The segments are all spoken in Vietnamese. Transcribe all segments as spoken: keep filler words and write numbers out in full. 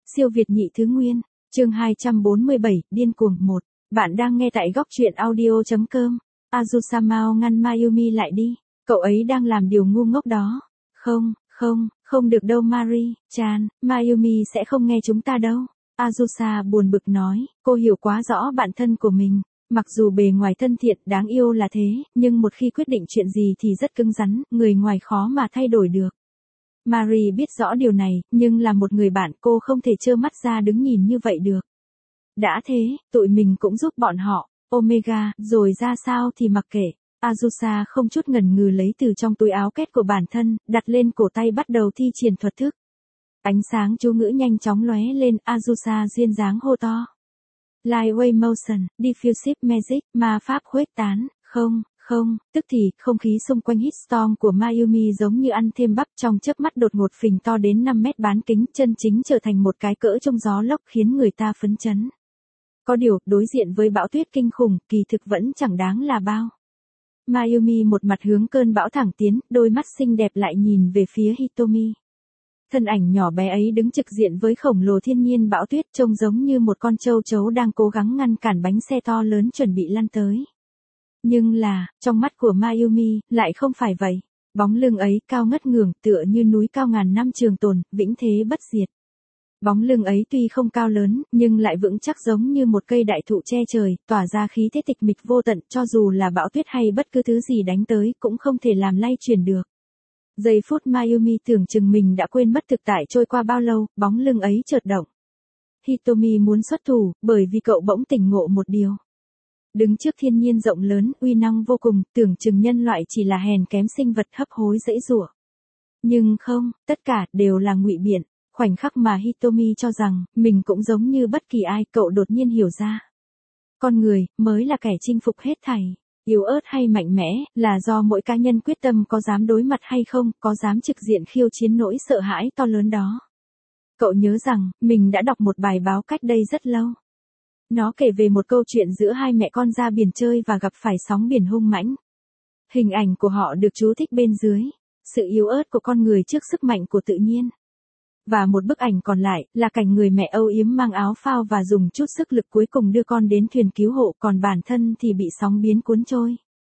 Siêu Việt nhị thứ nguyên, chương hai trăm bốn mươi bảy, điên cuồng một. Bạn đang nghe tại góc truyện audio.com. Azusama ngăn Mayumi lại đi, cậu ấy đang làm điều ngu ngốc đó. Không, không, không được đâu Mari-chan, Mayumi sẽ không nghe chúng ta đâu. Azusa buồn bực nói, cô hiểu quá rõ bản thân của mình. Mặc dù bề ngoài thân thiện đáng yêu là thế, nhưng một khi quyết định chuyện gì thì rất cứng rắn, người ngoài khó mà thay đổi được. Mari biết rõ điều này, nhưng là một người bạn cô không thể trơ mắt ra đứng nhìn như vậy được. Đã thế, tụi mình cũng giúp bọn họ, Omega, rồi ra sao thì mặc kệ. Azusa không chút ngần ngừ lấy từ trong túi áo két của bản thân, đặt lên cổ tay bắt đầu thi triển thuật thức. Ánh sáng chú ngữ nhanh chóng lóe lên, Azusa duyên dáng hô to. Lightweight motion, diffusive magic, ma pháp khuếch tán, không, không, tức thì, không khí xung quanh Hitstorm của Mayumi giống như ăn thêm bắp trong chớp mắt đột ngột phình to đến năm mét bán kính, chân chính trở thành một cái cỡ trong gió lốc khiến người ta phấn chấn. Có điều, đối diện với bão tuyết kinh khủng, kỳ thực vẫn chẳng đáng là bao. Mayumi một mặt hướng cơn bão thẳng tiến, đôi mắt xinh đẹp lại nhìn về phía Hitomi. Thân ảnh nhỏ bé ấy đứng trực diện với khổng lồ thiên nhiên bão tuyết trông giống như một con trâu trấu đang cố gắng ngăn cản bánh xe to lớn chuẩn bị lăn tới. Nhưng là, trong mắt của Mayumi, lại không phải vậy. Bóng lưng ấy cao ngất ngưởng tựa như núi cao ngàn năm trường tồn, vĩnh thế bất diệt. Bóng lưng ấy tuy không cao lớn, nhưng lại vững chắc giống như một cây đại thụ che trời, tỏa ra khí thế tịch mịch vô tận, cho dù là bão tuyết hay bất cứ thứ gì đánh tới cũng không thể làm lay chuyển được. Giây phút Mayumi tưởng chừng mình đã quên mất thực tại trôi qua bao lâu, bóng lưng ấy chợt động. Hitomi muốn xuất thủ, bởi vì cậu bỗng tỉnh ngộ một điều. Đứng trước thiên nhiên rộng lớn, uy năng vô cùng, tưởng chừng nhân loại chỉ là hèn kém sinh vật hấp hối dãy giụa. Nhưng không, tất cả đều là ngụy biện. Khoảnh khắc mà Hitomi cho rằng mình cũng giống như bất kỳ ai, cậu đột nhiên hiểu ra. Con người mới là kẻ chinh phục hết thảy. Yếu ớt hay mạnh mẽ là do mỗi cá nhân quyết tâm có dám đối mặt hay không, có dám trực diện khiêu chiến nỗi sợ hãi to lớn đó. Cậu nhớ rằng mình đã đọc một bài báo cách đây rất lâu. Nó kể về một câu chuyện giữa hai mẹ con ra biển chơi và gặp phải sóng biển hung mãnh. Hình ảnh của họ được chú thích bên dưới. Sự yếu ớt của con người trước sức mạnh của tự nhiên. Và một bức ảnh còn lại là cảnh người mẹ âu yếm mang áo phao và dùng chút sức lực cuối cùng đưa con đến thuyền cứu hộ, còn bản thân thì bị sóng biến cuốn trôi.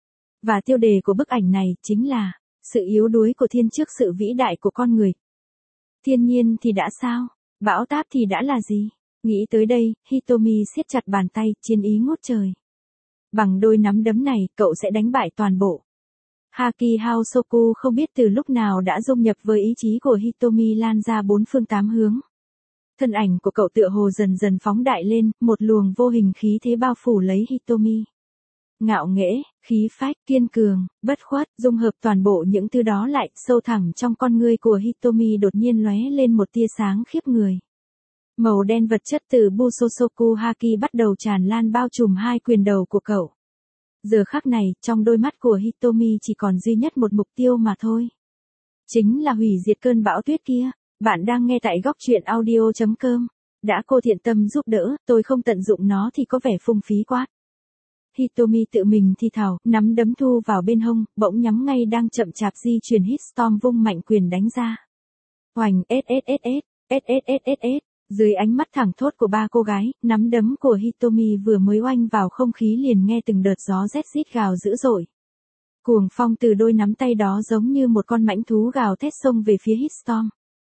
Và tiêu đề của bức ảnh này chính là sự yếu đuối của thiên trước sự vĩ đại của con người. Thiên nhiên thì đã sao? Bão táp thì đã là gì? Nghĩ tới đây, Hitomi siết chặt bàn tay, chiến ý ngút trời. Bằng đôi nắm đấm này, cậu sẽ đánh bại toàn bộ. Haki Haosoku không biết từ lúc nào đã dung nhập với ý chí của Hitomi lan ra bốn phương tám hướng. Thân ảnh của cậu tựa hồ dần dần phóng đại lên, một luồng vô hình khí thế bao phủ lấy Hitomi. Ngạo nghễ, khí phách, kiên cường, bất khuất, dung hợp toàn bộ những thứ đó lại, sâu thẳm trong con ngươi của Hitomi đột nhiên lóe lên một tia sáng khiếp người. Màu đen vật chất từ Busosoku Haki bắt đầu tràn lan bao trùm hai quyền đầu của cậu. Giờ khắc này, trong đôi mắt của Hitomi chỉ còn duy nhất một mục tiêu mà thôi. Chính là hủy diệt cơn bão tuyết kia. Bạn đang nghe tại góc truyện audio.com. Đã cô thiện tâm giúp đỡ, tôi không tận dụng nó thì có vẻ phung phí quá. Hitomi tự mình thì thào, nắm đấm thu vào bên hông, bỗng nhắm ngay đang chậm chạp di chuyển Hitstorm vung mạnh quyền đánh ra. Oành sss, sss. Dưới ánh mắt thẳng thốt của ba cô gái, nắm đấm của Hitomi vừa mới oanh vào không khí liền nghe từng đợt gió rét rít gào dữ dội. Cuồng phong từ đôi nắm tay đó giống như một con mãnh thú gào thét xông về phía Hitstorm.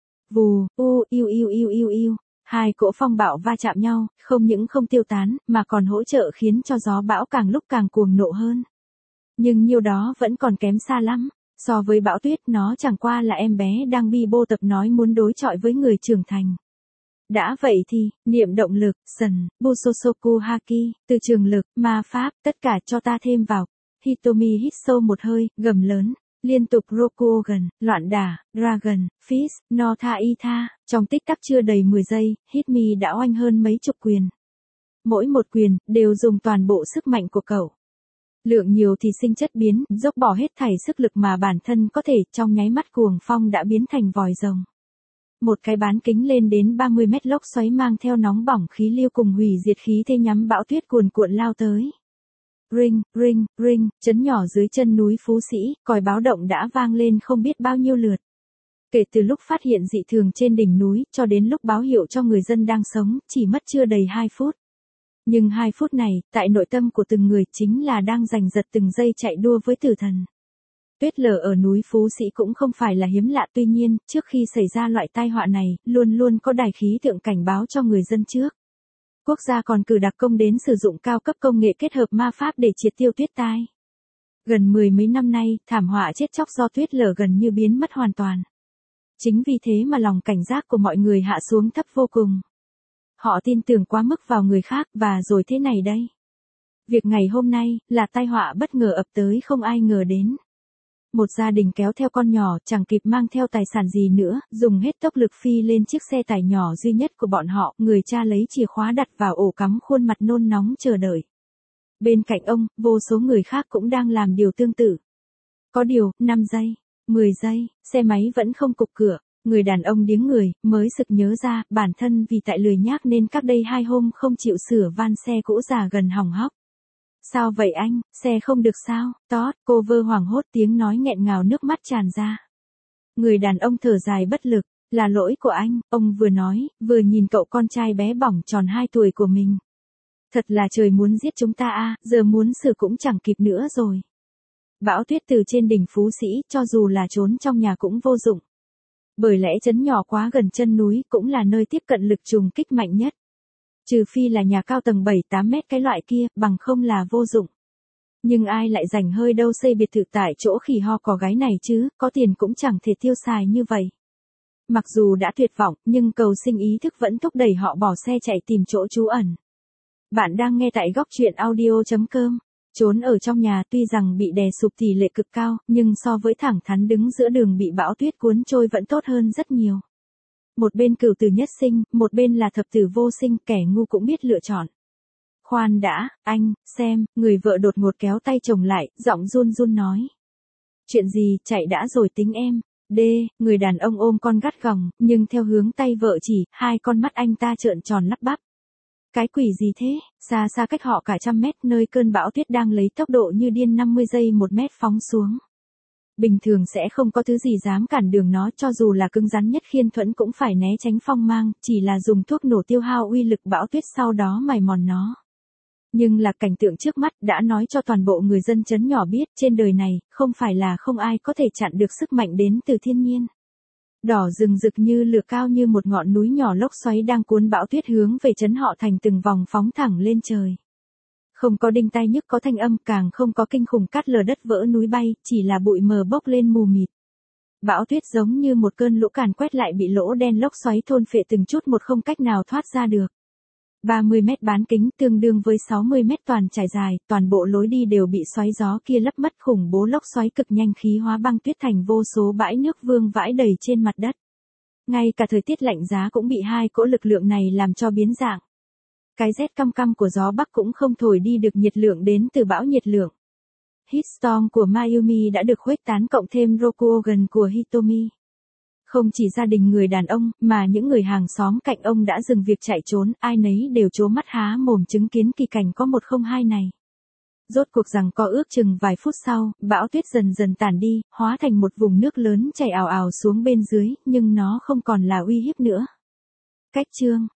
Vù, u, iu iu iu iu iu. Hai cỗ phong bạo va chạm nhau, không những không tiêu tán, mà còn hỗ trợ khiến cho gió bão càng lúc càng cuồng nộ hơn. Nhưng nhiêu đó vẫn còn kém xa lắm. So với bão tuyết, nó chẳng qua là em bé đang bi bô tập nói muốn đối chọi với người trưởng thành. Đã vậy thì, niệm động lực, sần, Busosoku Haki, từ trường lực, ma pháp, tất cả cho ta thêm vào. Hitomi hít sâu một hơi, gầm lớn, liên tục Rokugan, loạn đả, Dragon, Fist, no tha y tha, trong tích tắc chưa đầy mười giây, Hitmi đã oanh hơn mấy chục quyền. Mỗi một quyền, đều dùng toàn bộ sức mạnh của cậu. Lượng nhiều thì sinh chất biến, dốc bỏ hết thảy sức lực mà bản thân có thể, trong nháy mắt cuồng phong đã biến thành vòi rồng. Một cái bán kính lên đến ba mươi mét lốc xoáy mang theo nóng bỏng khí lưu cùng hủy diệt khí thế nhắm bão tuyết cuồn cuộn lao tới. Ring, ring, ring, chấn nhỏ dưới chân núi Phú Sĩ, còi báo động đã vang lên không biết bao nhiêu lượt. Kể từ lúc phát hiện dị thường trên đỉnh núi cho đến lúc báo hiệu cho người dân đang sống, chỉ mất chưa đầy hai phút. Nhưng hai phút này, tại nội tâm của từng người chính là đang giành giật từng giây chạy đua với tử thần. Tuyết lở ở núi Phú Sĩ cũng không phải là hiếm lạ, tuy nhiên, trước khi xảy ra loại tai họa này, luôn luôn có đài khí tượng cảnh báo cho người dân trước. Quốc gia còn cử đặc công đến sử dụng cao cấp công nghệ kết hợp ma pháp để triệt tiêu tuyết tai. Gần mười mấy năm nay, thảm họa chết chóc do tuyết lở gần như biến mất hoàn toàn. Chính vì thế mà lòng cảnh giác của mọi người hạ xuống thấp vô cùng. Họ tin tưởng quá mức vào người khác và rồi thế này đây. Việc ngày hôm nay là tai họa bất ngờ ập tới không ai ngờ đến. Một gia đình kéo theo con nhỏ chẳng kịp mang theo tài sản gì nữa, dùng hết tốc lực phi lên chiếc xe tải nhỏ duy nhất của bọn họ, người cha lấy chìa khóa đặt vào ổ cắm khuôn mặt nôn nóng chờ đợi. Bên cạnh ông, vô số người khác cũng đang làm điều tương tự. Có điều, năm giây, mười giây, xe máy vẫn không cục cửa. Người đàn ông điếng người, mới sực nhớ ra, bản thân vì tại lười nhác nên cách đây hai hôm không chịu sửa van xe cũ già gần hỏng hóc. Sao vậy anh, xe không được sao? Tót, cô vơ hoảng hốt tiếng nói nghẹn ngào nước mắt tràn ra. Người đàn ông thở dài bất lực, là lỗi của anh, ông vừa nói, vừa nhìn cậu con trai bé bỏng tròn hai tuổi của mình. Thật là trời muốn giết chúng ta a, giờ muốn sửa cũng chẳng kịp nữa rồi. Bão tuyết từ trên đỉnh Phú Sĩ, cho dù là trốn trong nhà cũng vô dụng. Bởi lẽ trấn nhỏ quá gần chân núi cũng là nơi tiếp cận lực trùng kích mạnh nhất. Trừ phi là nhà cao tầng bảy tám mét cái loại kia, bằng không là vô dụng. Nhưng ai lại rảnh hơi đâu xây biệt thự tại chỗ khỉ ho cò gái này chứ, có tiền cũng chẳng thể tiêu xài như vậy. Mặc dù đã tuyệt vọng, nhưng cầu sinh ý thức vẫn thúc đẩy họ bỏ xe chạy tìm chỗ trú ẩn. Bạn đang nghe tại góc truyện audio chấm com. Trốn ở trong nhà tuy rằng bị đè sụp tỷ lệ cực cao, nhưng so với thẳng thắn đứng giữa đường bị bão tuyết cuốn trôi vẫn tốt hơn rất nhiều. Một bên cửu tử nhất sinh, một bên là thập tử vô sinh, kẻ ngu cũng biết lựa chọn. Khoan đã, anh, xem, người vợ đột ngột kéo tay chồng lại, giọng run run nói. Chuyện gì, chạy đã rồi tính em. D, người đàn ông ôm con gắt gỏng, nhưng theo hướng tay vợ chỉ, hai con mắt anh ta trợn tròn lắp bắp. Cái quỷ gì thế, xa xa cách họ cả trăm mét nơi cơn bão tuyết đang lấy tốc độ như điên năm mươi giây một mét phóng xuống. Bình thường sẽ không có thứ gì dám cản đường nó, cho dù là cứng rắn nhất khiên thuẫn cũng phải né tránh phong mang, chỉ là dùng thuốc nổ tiêu hao uy lực bão tuyết sau đó mài mòn nó. Nhưng là cảnh tượng trước mắt đã nói cho toàn bộ người dân trấn nhỏ biết trên đời này, không phải là không ai có thể chặn được sức mạnh đến từ thiên nhiên. Đỏ rừng rực như lửa cao như một ngọn núi nhỏ lốc xoáy đang cuốn bão tuyết hướng về trấn họ thành từng vòng phóng thẳng lên trời. Không có đinh tai nhức có thanh âm, càng không có kinh khủng cát lở đất vỡ núi bay, chỉ là bụi mờ bốc lên mù mịt. Bão tuyết giống như một cơn lũ càn quét lại bị lỗ đen lốc xoáy thôn phệ từng chút một không cách nào thoát ra được. ba mươi mét bán kính tương đương với sáu mươi mét toàn trải dài, toàn bộ lối đi đều bị xoáy gió kia lấp mất, khủng bố lốc xoáy cực nhanh khí hóa băng tuyết thành vô số bãi nước vương vãi đầy trên mặt đất. Ngay cả thời tiết lạnh giá cũng bị hai cỗ lực lượng này làm cho biến dạng. Cái rét căm căm của gió Bắc cũng không thổi đi được nhiệt lượng đến từ bão nhiệt lượng. Heatstorm của Mayumi đã được khuếch tán cộng thêm Rokuogan của Hitomi. Không chỉ gia đình người đàn ông, mà những người hàng xóm cạnh ông đã dừng việc chạy trốn, ai nấy đều trố mắt há mồm chứng kiến kỳ cảnh có một không hai này. Rốt cuộc rằng có ước chừng vài phút sau, bão tuyết dần dần tản đi, hóa thành một vùng nước lớn chảy ào ào xuống bên dưới, nhưng nó không còn là uy hiếp nữa. Cách chương